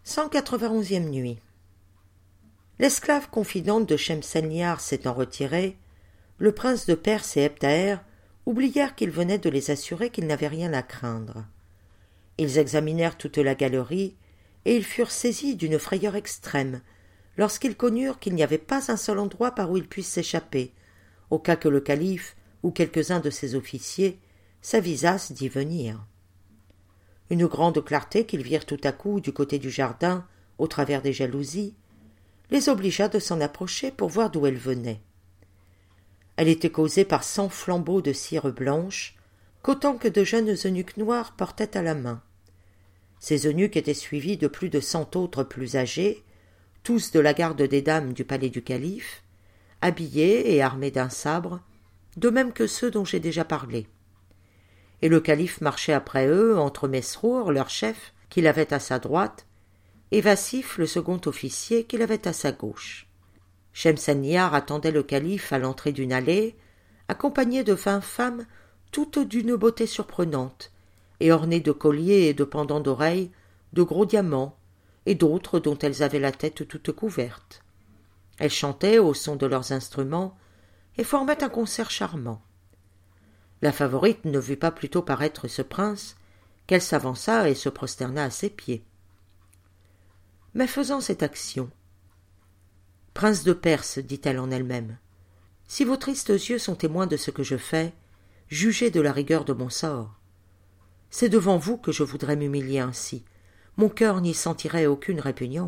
191e nuit. L'esclave confidente de Shemselnihar s'étant retirée, le prince de Perse et Ebtaher oublièrent qu'il venait de les assurer qu'ils n'avaient rien à craindre. Ils examinèrent toute la galerie, et ils furent saisis d'une frayeur extrême, lorsqu'ils connurent qu'il n'y avait pas un seul endroit par où ils puissent s'échapper, au cas que le calife ou quelques-uns de ses officiers s'avisassent d'y venir. Une grande clarté qu'ils virent tout à coup du côté du jardin, au travers des jalousies, les obligea de s'en approcher pour voir d'où elle venait. Elle était causée par 100 flambeaux de cire blanche, qu'autant que de jeunes eunuques noirs portaient à la main. Ces eunuques étaient suivis de plus de 100 autres plus âgés, tous de la garde des dames du palais du calife, habillés et armés d'un sabre, de même que ceux dont j'ai déjà parlé. Et le calife marchait après eux entre Mesrour, leur chef, qu'il avait à sa droite, et Vassif, le second officier, qu'il avait à sa gauche. Shemselnihar attendait le calife à l'entrée d'une allée, accompagnée de 20 femmes, toutes d'une beauté surprenante, et ornées de colliers et de pendants d'oreilles, de gros diamants, et d'autres dont elles avaient la tête toute couverte. Elles chantaient au son de leurs instruments, et formaient un concert charmant. La favorite ne vit pas plutôt paraître ce prince qu'elle s'avança et se prosterna à ses pieds. Mais faisant cette action, « Prince de Perse, dit-elle en elle-même, si vos tristes yeux sont témoins de ce que je fais, jugez de la rigueur de mon sort. C'est devant vous que je voudrais m'humilier ainsi. Mon cœur n'y sentirait aucune répugnance. »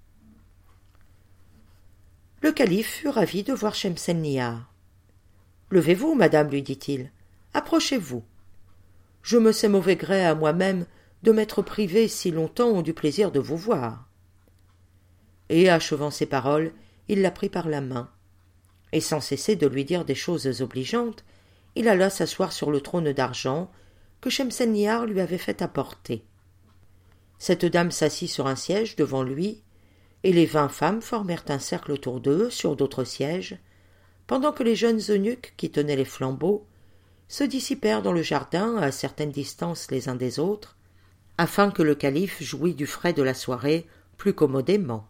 Le calife fut ravi de voir Shemselnihar. « Levez-vous, madame, lui dit-il. Approchez-vous. Je me sais mauvais gré à moi-même de m'être privé si longtemps du plaisir de vous voir. » Et, achevant ces paroles, il la prit par la main, et sans cesser de lui dire des choses obligeantes, il alla s'asseoir sur le trône d'argent que Shemselnihar lui avait fait apporter. Cette dame s'assit sur un siège devant lui, et les 20 femmes formèrent un cercle autour d'eux sur d'autres sièges, pendant que les jeunes eunuques qui tenaient les flambeaux se dissipèrent dans le jardin à certaine distance les uns des autres, afin que le calife jouît du frais de la soirée plus commodément.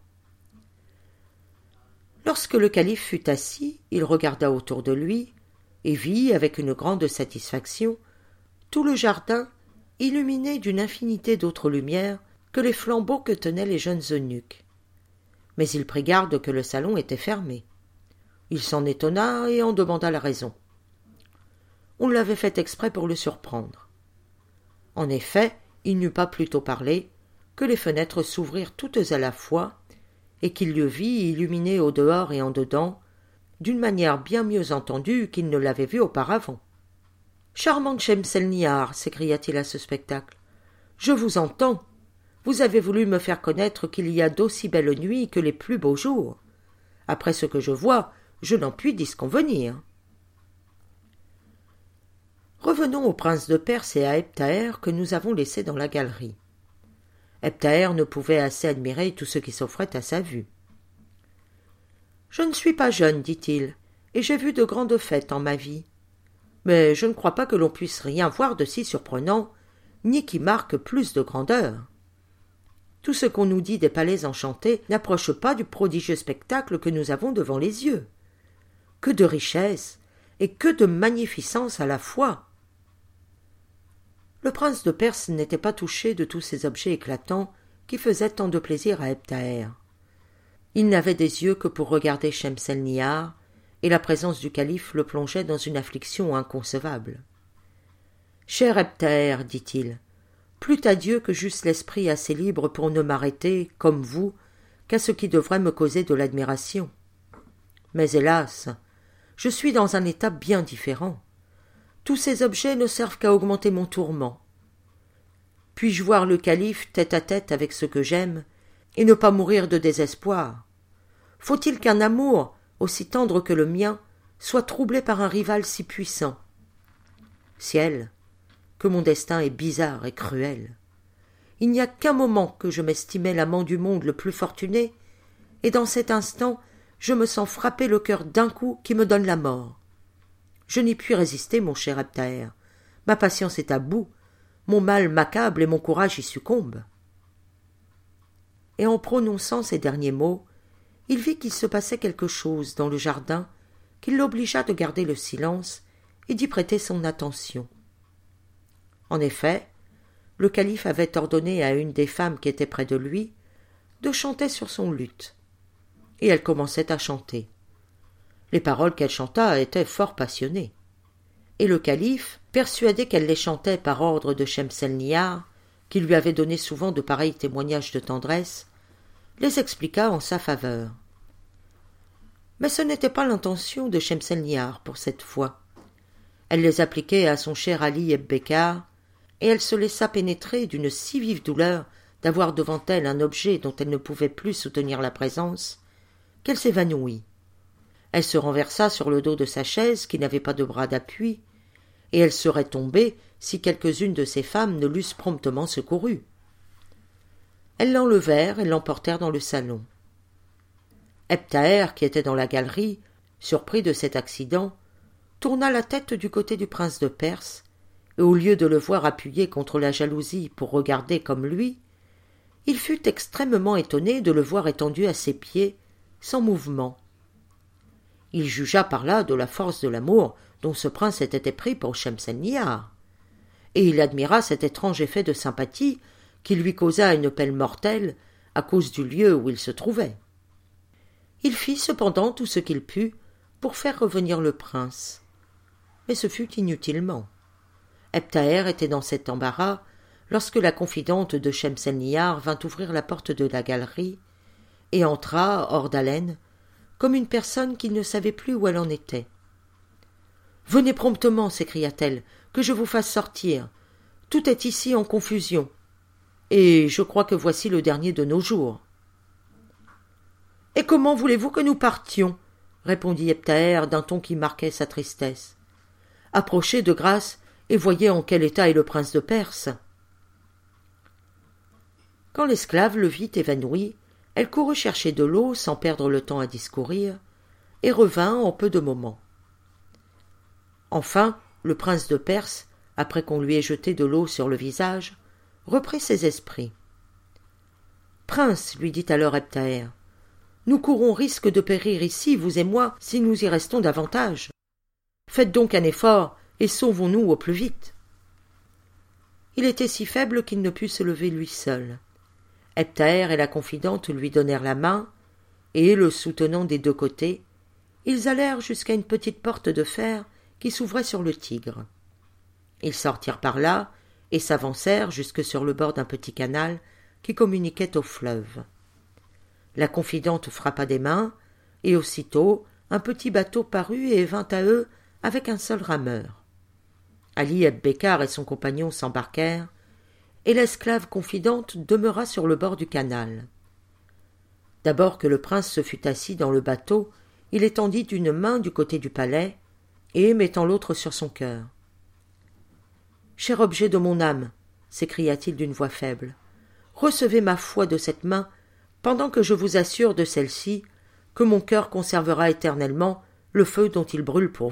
Lorsque le calife fut assis, il regarda autour de lui et vit, avec une grande satisfaction, tout le jardin illuminé d'une infinité d'autres lumières que les flambeaux que tenaient les jeunes eunuques. Mais il prit garde que le salon était fermé. Il s'en étonna et en demanda la raison. On l'avait fait exprès pour le surprendre. En effet, il n'eut pas plus tôt parlé que les fenêtres s'ouvrirent toutes à la fois et qu'il le vit illuminé au dehors et en dedans d'une manière bien mieux entendue qu'il ne l'avait vu auparavant. « Charmante Shemselnihar, s'écria-t-il à ce spectacle, je vous entends. Vous avez voulu me faire connaître qu'il y a d'aussi belles nuits que les plus beaux jours. Après ce que je vois, je n'en puis disconvenir. » Revenons au prince de Perse et à Ebtaher que nous avons laissés dans la galerie. Ebtaher ne pouvait assez admirer tout ce qui s'offrait à sa vue. « Je ne suis pas jeune, dit-il, et j'ai vu de grandes fêtes en ma vie. Mais je ne crois pas que l'on puisse rien voir de si surprenant, ni qui marque plus de grandeur. Tout ce qu'on nous dit des palais enchantés n'approche pas du prodigieux spectacle que nous avons devant les yeux. Que de richesse et que de magnificence à la fois !» Le prince de Perse n'était pas touché de tous ces objets éclatants qui faisaient tant de plaisir à Ebtaher. Il n'avait des yeux que pour regarder Shemselnihar, et la présence du calife le plongeait dans une affliction inconcevable. « Cher Ebtaher, dit-il, plût à Dieu que j'eusse l'esprit assez libre pour ne m'arrêter, comme vous, qu'à ce qui devrait me causer de l'admiration. Mais hélas, je suis dans un état bien différent. Tous ces objets ne servent qu'à augmenter mon tourment. Puis-je voir le calife tête à tête avec ce que j'aime, et ne pas mourir de désespoir? Faut-il qu'un amour, aussi tendre que le mien, soit troublé par un rival si puissant? Ciel, que mon destin est bizarre et cruel. Il n'y a qu'un moment que je m'estimais l'amant du monde le plus fortuné, et dans cet instant, je me sens frapper le cœur d'un coup qui me donne la mort. Je n'y puis résister, mon cher Ebtaher. Ma patience est à bout, mon mal m'accable et mon courage y succombe. et en prononçant ces derniers mots, il vit qu'il se passait quelque chose dans le jardin qui l'obligea de garder le silence et d'y prêter son attention. En effet, le calife avait ordonné à une des femmes qui était près de lui de chanter sur son luth, et elle commençait à chanter. Les paroles qu'elle chanta étaient fort passionnées, et le calife, persuadé qu'elle les chantait par ordre de Shemselnihar, qui lui avait donné souvent de pareils témoignages de tendresse, les expliqua en sa faveur. Mais ce n'était pas l'intention de Shemselnihar pour cette fois. Elle les appliquait à son cher Ali Ebn Becar, et elle se laissa pénétrer d'une si vive douleur d'avoir devant elle un objet dont elle ne pouvait plus soutenir la présence, qu'elle s'évanouit. Elle se renversa sur le dos de sa chaise qui n'avait pas de bras d'appui, et elle serait tombée si quelques-unes de ses femmes ne l'eussent promptement secourue. Elles l'enlevèrent et l'emportèrent dans le salon. Ebn Thaher, qui était dans la galerie, surpris de cet accident, tourna la tête du côté du prince de Perse, et au lieu de le voir appuyé contre la jalousie pour regarder comme lui, il fut extrêmement étonné de le voir étendu à ses pieds, sans mouvement. Il jugea par là de la force de l'amour dont ce prince était épris pour Shemselnihar, et il admira cet étrange effet de sympathie qui lui causa une peine mortelle à cause du lieu où il se trouvait. Il fit cependant tout ce qu'il put pour faire revenir le prince, mais ce fut inutilement. Ebn Thaher était dans cet embarras lorsque la confidente de Shemselnihar vint ouvrir la porte de la galerie et entra, hors d'haleine, comme une personne qui ne savait plus où elle en était. « Venez promptement, s'écria-t-elle, que je vous fasse sortir. Tout est ici en confusion, et je crois que voici le dernier de nos jours. »« Et comment voulez-vous que nous partions ?» répondit Ebn Thaher d'un ton qui marquait sa tristesse. « Approchez de grâce et voyez en quel état est le prince de Perse. » Quand l'esclave le vit évanoui, elle courut chercher de l'eau sans perdre le temps à discourir, et revint en peu de moments. Enfin, le prince de Perse, après qu'on lui ait jeté de l'eau sur le visage, reprit ses esprits. « Prince, lui dit alors Ebn Thaher, nous courons risque de périr ici, vous et moi, si nous y restons davantage. Faites donc un effort, et sauvons-nous au plus vite. » Il était si faible qu'il ne put se lever lui seul. Ebn Thaher et la confidente lui donnèrent la main, et, le soutenant des deux côtés, ils allèrent jusqu'à une petite porte de fer qui s'ouvrait sur le Tigre. Ils sortirent par là et s'avancèrent jusque sur le bord d'un petit canal qui communiquait au fleuve. La confidente frappa des mains, et aussitôt un petit bateau parut et vint à eux avec un seul rameur. Ali Ebn Becar et son compagnon s'embarquèrent, et l'esclave confidente demeura sur le bord du canal. D'abord que le prince se fut assis dans le bateau, il étendit une main du côté du palais, et, mettant l'autre sur son cœur. « Cher objet de mon âme, s'écria-t-il d'une voix faible, recevez ma foi de cette main, pendant que je vous assure de celle-ci que mon cœur conservera éternellement le feu dont il brûle pour vous. »